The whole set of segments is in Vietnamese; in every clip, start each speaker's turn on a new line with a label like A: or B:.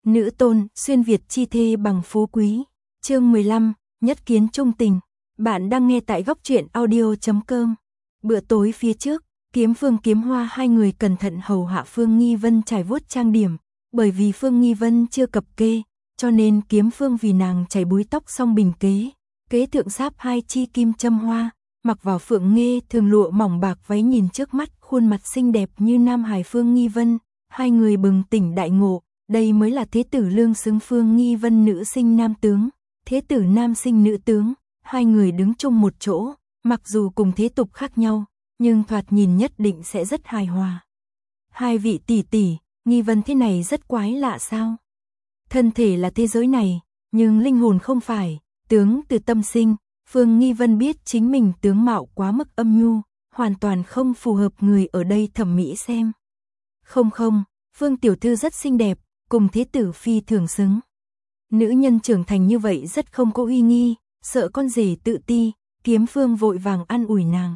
A: Nữ tôn, xuyên Việt chi thê bằng phú quý. Chương 15, nhất kiến trung tình. Bạn đang nghe tại góc truyện audio.com. Bữa tối phía trước, Kiếm Phương Kiếm Hoa hai người cẩn thận hầu hạ Phương Nghi Vân trải vuốt trang điểm, bởi vì Phương Nghi Vân chưa cập kê, cho nên Kiếm Phương vì nàng chảy búi tóc xong bình kế, kế thượng sáp hai chi kim châm hoa, mặc vào phượng nghê thường lụa mỏng bạc váy nhìn trước mắt khuôn mặt xinh đẹp như nam hài Phương Nghi Vân, hai người bừng tỉnh đại ngộ, đây mới là thế tử lương xứng Phương Nghi Vân nữ sinh nam tướng, thế tử nam sinh nữ tướng, hai người đứng chung một chỗ, mặc dù cùng thế tục khác nhau, nhưng thoạt nhìn nhất định sẽ rất hài hòa. Hai vị tỷ tỷ, Nghi Vân thế này rất quái lạ sao? Thân thể là thế giới này, nhưng linh hồn không phải, tướng từ tâm sinh, Phương Nghi Vân biết chính mình tướng mạo quá mức âm nhu, hoàn toàn không phù hợp người ở đây thẩm mỹ xem. Không, Phương tiểu thư rất xinh đẹp, cùng thế tử phi thường xứng. Nữ nhân trưởng thành như vậy rất không có uy nghi, sợ con rể tự ti, Kiếm Phương vội vàng an ủi nàng.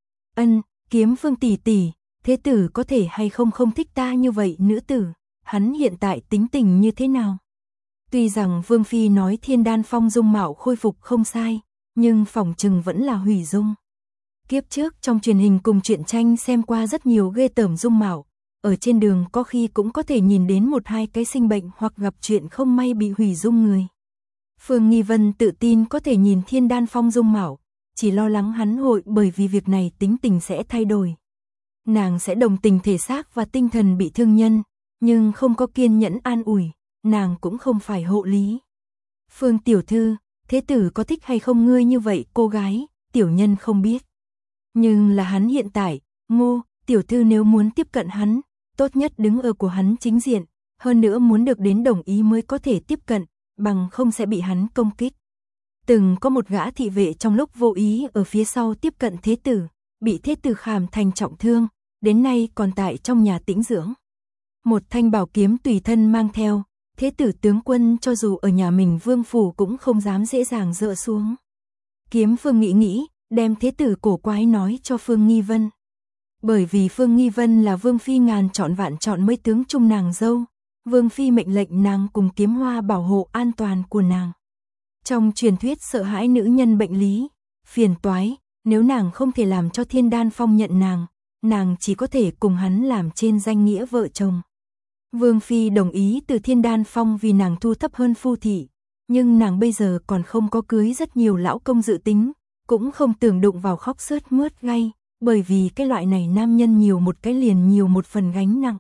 A: Kiếm Phương tỷ tỷ, thế tử có thể hay không thích ta như vậy nữ tử, hắn hiện tại tính tình như thế nào? Tuy rằng Vương phi nói Thiên Đan Phong dung mạo khôi phục không sai, nhưng phỏng chừng vẫn là hủy dung. Kiếp trước trong truyền hình cùng truyện tranh xem qua rất nhiều ghê tởm dung mạo, ở trên đường có khi cũng có thể nhìn đến một hai cái sinh bệnh hoặc gặp chuyện không may bị hủy dung người. Phương Nghi Vân tự tin có thể nhìn Thiên Đan Phong dung mạo, chỉ lo lắng hắn hội bởi vì việc này tính tình sẽ thay đổi. Nàng sẽ đồng tình thể xác và tinh thần bị thương nhân, nhưng không có kiên nhẫn an ủi, nàng cũng không phải hộ lý. Phương tiểu thư, thế tử có thích hay không ngươi như vậy cô gái, tiểu nhân không biết. Nhưng là hắn hiện tại, Ngô, tiểu thư nếu muốn tiếp cận hắn, tốt nhất đứng ở của hắn chính diện, hơn nữa muốn được đến đồng ý mới có thể tiếp cận, bằng không sẽ bị hắn công kích. Từng có một gã thị vệ trong lúc vô ý ở phía sau tiếp cận thế tử, bị thế tử khảm thành trọng thương, đến nay còn tại trong nhà tĩnh dưỡng. Một thanh bảo kiếm tùy thân mang theo, thế tử tướng quân cho dù ở nhà mình vương phủ cũng không dám dễ dàng dỡ xuống. Kiếm Phương nghĩ, đem thế tử cổ quái nói cho Phương Nghi Vân. Bởi vì Phương Nghi Vân là Vương phi ngàn chọn vạn chọn mới tướng chung nàng dâu, Vương phi mệnh lệnh nàng cùng Kiếm Hoa bảo hộ an toàn của nàng. Trong truyền thuyết sợ hãi nữ nhân bệnh lý, phiền toái, nếu nàng không thể làm cho Thiên Đan Phong nhận nàng chỉ có thể cùng hắn làm trên danh nghĩa vợ chồng. Vương phi đồng ý từ Thiên Đan Phong vì nàng thu thấp hơn phu thị, nhưng nàng bây giờ còn không có cưới rất nhiều lão công dự tính, cũng không tưởng đụng vào khóc sướt mướt gay, bởi vì cái loại này nam nhân nhiều một cái liền nhiều một phần gánh nặng.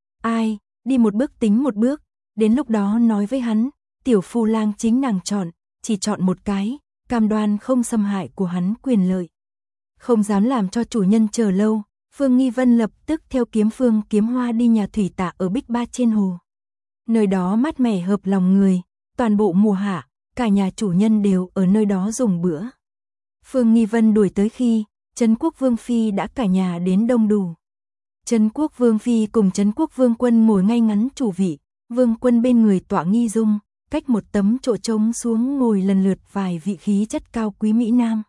A: Ai, đi một bước tính một bước, đến lúc đó nói với hắn, tiểu phu lang chính nàng chọn, chỉ chọn một cái, cam đoan không xâm hại của hắn quyền lợi. Không dám làm cho chủ nhân chờ lâu, Phương Nghi Vân lập tức theo Kiếm Phương Kiếm Hoa đi nhà thủy tạ ở Bích Ba trên hồ. Nơi đó mát mẻ hợp lòng người, toàn bộ mùa hạ, cả nhà chủ nhân đều ở nơi đó dùng bữa. Phương Nghi Vân đuổi tới khi, Trấn Quốc Vương phi đã cả nhà đến đông đủ. Trấn Quốc Vương phi cùng Trấn Quốc Vương quân ngồi ngay ngắn chủ vị, Vương quân bên người tọa Nghi Dung, cách một tấm chỗ trống xuống ngồi lần lượt vài vị khí chất cao quý mỹ nam.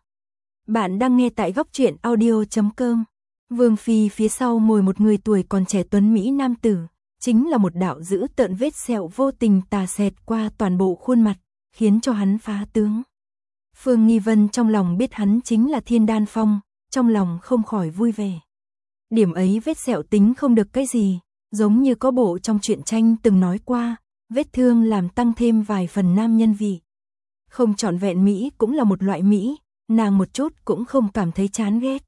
A: Bạn đang nghe tại góc truyện audio.com. Vương phi phía sau ngồi một người tuổi còn trẻ tuấn mỹ nam tử, chính là một đạo dữ tợn vết sẹo vô tình tà xẹt qua toàn bộ khuôn mặt, khiến cho hắn phá tướng. Phương Nghi Vân trong lòng biết hắn chính là Thiên Đan Phong, trong lòng không khỏi vui vẻ. Điểm ấy vết sẹo tính không được cái gì, giống như có bộ trong truyện tranh từng nói qua, vết thương làm tăng thêm vài phần nam nhân vị. Không trọn vẹn mỹ cũng là một loại mỹ, nàng một chút cũng không cảm thấy chán ghét.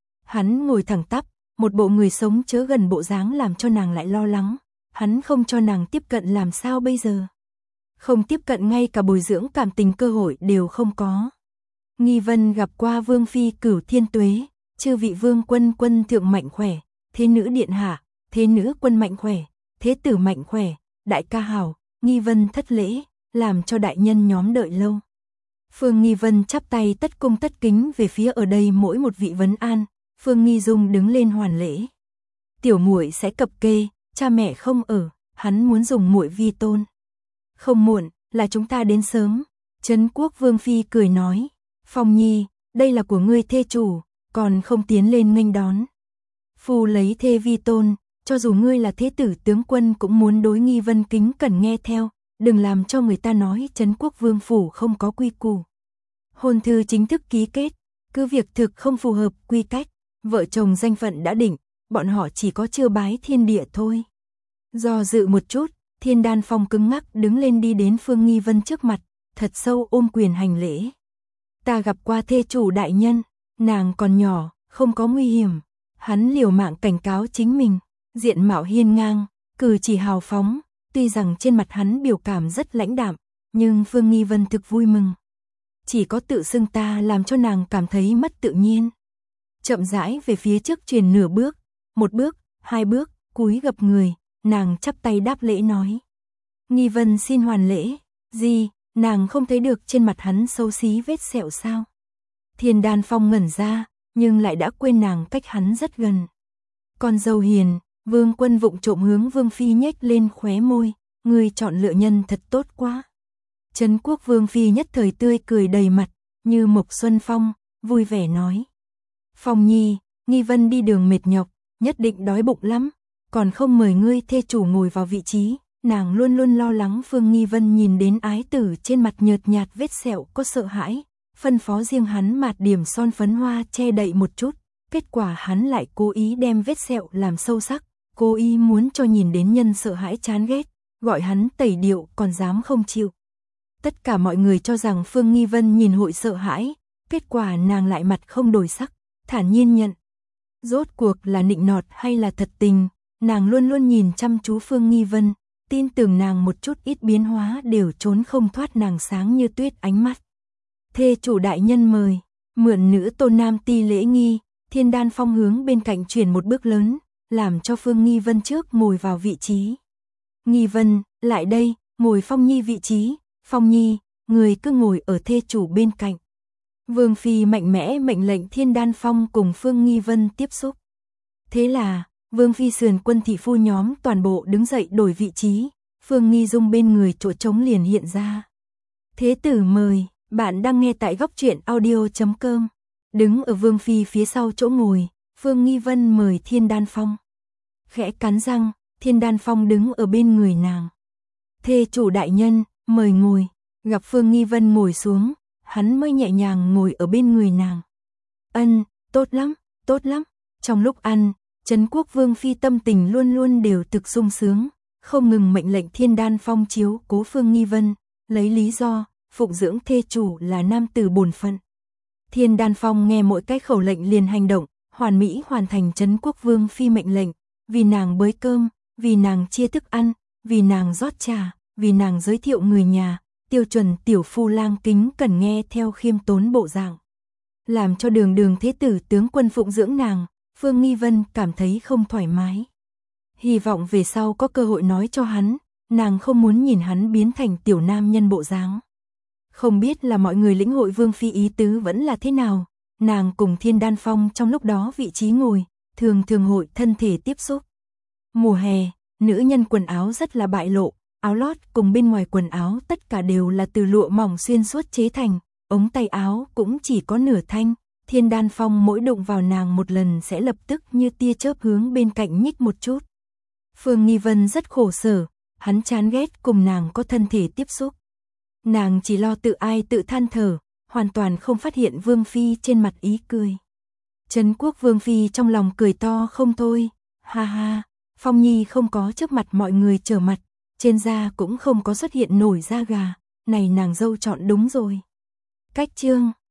A: Hắn ngồi thẳng tắp, một bộ người sống chớ gần bộ dáng làm cho nàng lại lo lắng, hắn không cho nàng tiếp cận làm sao bây giờ? Không tiếp cận ngay cả bồi dưỡng cảm tình cơ hội đều không có. Nghi Vân gặp qua Vương phi Cửu Thiên Tuế, chư vị vương quân thượng mạnh khỏe, thế nữ điện hạ, thế nữ quân mạnh khỏe, thế tử mạnh khỏe, đại ca hảo, Nghi Vân thất lễ, làm cho đại nhân nhóm đợi lâu. Phương Nghi Vân chắp tay tất cung tất kính về phía ở đây mỗi một vị vấn an, Phương Nghi Dung đứng lên hoàn lễ. Tiểu muội sẽ cập kê, cha mẹ không ở, hắn muốn dùng muội vi tôn. Không muộn, là chúng ta đến sớm. Trấn Quốc Vương phi cười nói, Phong Nhi, đây là của ngươi thê chủ, còn không tiến lên nghênh đón. Phu lấy thê vi tôn, cho dù ngươi là thế tử tướng quân cũng muốn đối Nghi Vân kính cẩn nghe theo, đừng làm cho người ta nói Trấn Quốc Vương phủ không có quy củ. Hôn thư chính thức ký kết, cứ việc thực không phù hợp quy cách, vợ chồng danh phận đã định, bọn họ chỉ có chưa bái thiên địa thôi. Do dự một chút, Thiên Đan Phong cứng ngắc đứng lên đi đến Phương Nghi Vân trước mặt, thật sâu ôm quyền hành lễ. Ta gặp qua thê chủ đại nhân, nàng còn nhỏ, không có nguy hiểm. Hắn liều mạng cảnh cáo chính mình, diện mạo hiên ngang, cử chỉ hào phóng, tuy rằng trên mặt hắn biểu cảm rất lãnh đạm, nhưng Phương Nghi Vân thực vui mừng. Chỉ có tự xưng ta làm cho nàng cảm thấy mất tự nhiên. Chậm rãi về phía trước truyền nửa bước, một bước, hai bước, cúi gập người, nàng chắp tay đáp lễ nói. Nghi Vân xin hoàn lễ, gì, nàng không thấy được trên mặt hắn xấu xí vết sẹo sao? Thiên Đan Phong ngẩn ra, nhưng lại đã quên nàng cách hắn rất gần. Con dâu hiền, Vương Quân vụng trộm hướng Vương Phi nhếch lên khóe môi, người chọn lựa nhân thật tốt quá. Trấn Quốc Vương Phi nhất thời tươi cười đầy mặt, như mộc xuân phong, vui vẻ nói. Phong Nhi, Nghi Vân đi đường mệt nhọc, nhất định đói bụng lắm, còn không mời ngươi thê chủ ngồi vào vị trí. Nàng luôn luôn lo lắng Phương Nghi Vân nhìn đến ái tử trên mặt nhợt nhạt vết sẹo có sợ hãi, phân phó riêng hắn mạt điểm son phấn hoa che đậy một chút, kết quả hắn lại cố ý đem vết sẹo làm sâu sắc, cố ý muốn cho nhìn đến nhân sợ hãi chán ghét, gọi hắn tẩy điệu còn dám không chịu. Tất cả mọi người cho rằng Phương Nghi Vân nhìn hội sợ hãi, kết quả nàng lại mặt không đổi sắc, thản nhiên nhận. Rốt cuộc là nịnh nọt hay là thật tình, nàng luôn luôn nhìn chăm chú Phương Nghi Vân, tin tưởng nàng một chút ít biến hóa đều trốn không thoát nàng sáng như tuyết ánh mắt. Thê chủ đại nhân mời, mượn nữ tôn nam ti lễ nghi, Thiên Đan Phong hướng bên cạnh chuyển một bước lớn, làm cho Phương Nghi Vân trước ngồi vào vị trí. Nghi Vân, lại đây, ngồi Phong Nhi vị trí, Phong Nhi, người cứ ngồi ở thê chủ bên cạnh. Vương Phi mạnh mẽ mệnh lệnh Thiên Đan Phong cùng Phương Nghi Vân tiếp xúc. Thế là, Vương Phi sườn quân thị phu nhóm toàn bộ đứng dậy đổi vị trí, Phương Nghi Dung bên người chỗ trống liền hiện ra. Thế tử mời, bạn đang nghe tại góc truyện audio.com. Đứng ở Vương Phi phía sau chỗ ngồi, Phương Nghi Vân mời Thiên Đan Phong. Khẽ cắn răng, Thiên Đan Phong đứng ở bên người nàng. Thê chủ đại nhân, mời ngồi, gặp Phương Nghi Vân ngồi xuống, hắn mới nhẹ nhàng ngồi ở bên người nàng. Ân, tốt lắm, tốt lắm. Trong lúc ăn, Trấn Quốc Vương Phi tâm tình luôn luôn đều thực sung sướng, không ngừng mệnh lệnh Thiên Đan Phong chiếu cố Phương Nghi Vân, lấy lý do, phụng dưỡng thê chủ là nam tử bổn phận. Thiên Đan Phong nghe mỗi cái khẩu lệnh liền hành động, hoàn mỹ hoàn thành Trấn Quốc Vương Phi mệnh lệnh, vì nàng bới cơm, vì nàng chia thức ăn, vì nàng rót trà, vì nàng giới thiệu người nhà, tiêu chuẩn tiểu phu lang kính cần nghe theo khiêm tốn bộ dạng. Làm cho đường đường thế tử tướng quân phụng dưỡng nàng, Phương Nghi Vân cảm thấy không thoải mái. Hy vọng về sau có cơ hội nói cho hắn, nàng không muốn nhìn hắn biến thành tiểu nam nhân bộ dáng. Không biết là mọi người lĩnh hội Vương Phi ý tứ vẫn là thế nào, nàng cùng Thiên Đan Phong trong lúc đó vị trí ngồi, thường thường hội thân thể tiếp xúc. Mùa hè, nữ nhân quần áo rất là bại lộ, áo lót cùng bên ngoài quần áo tất cả đều là từ lụa mỏng xuyên suốt chế thành, ống tay áo cũng chỉ có nửa thanh. Thiên Đan Phong mỗi đụng vào nàng một lần sẽ lập tức như tia chớp hướng bên cạnh nhích một chút. Phương Nghi Vân rất khổ sở, hắn chán ghét cùng nàng có thân thể tiếp xúc. Nàng chỉ lo tự ai tự than thở, hoàn toàn không phát hiện Vương Phi trên mặt ý cười. Trấn Quốc Vương Phi trong lòng cười to không thôi, ha ha, Phong Nhi không có trước mặt mọi người trở mặt, trên da cũng không có xuất hiện nổi da gà, này nàng dâu chọn đúng rồi. Cách chương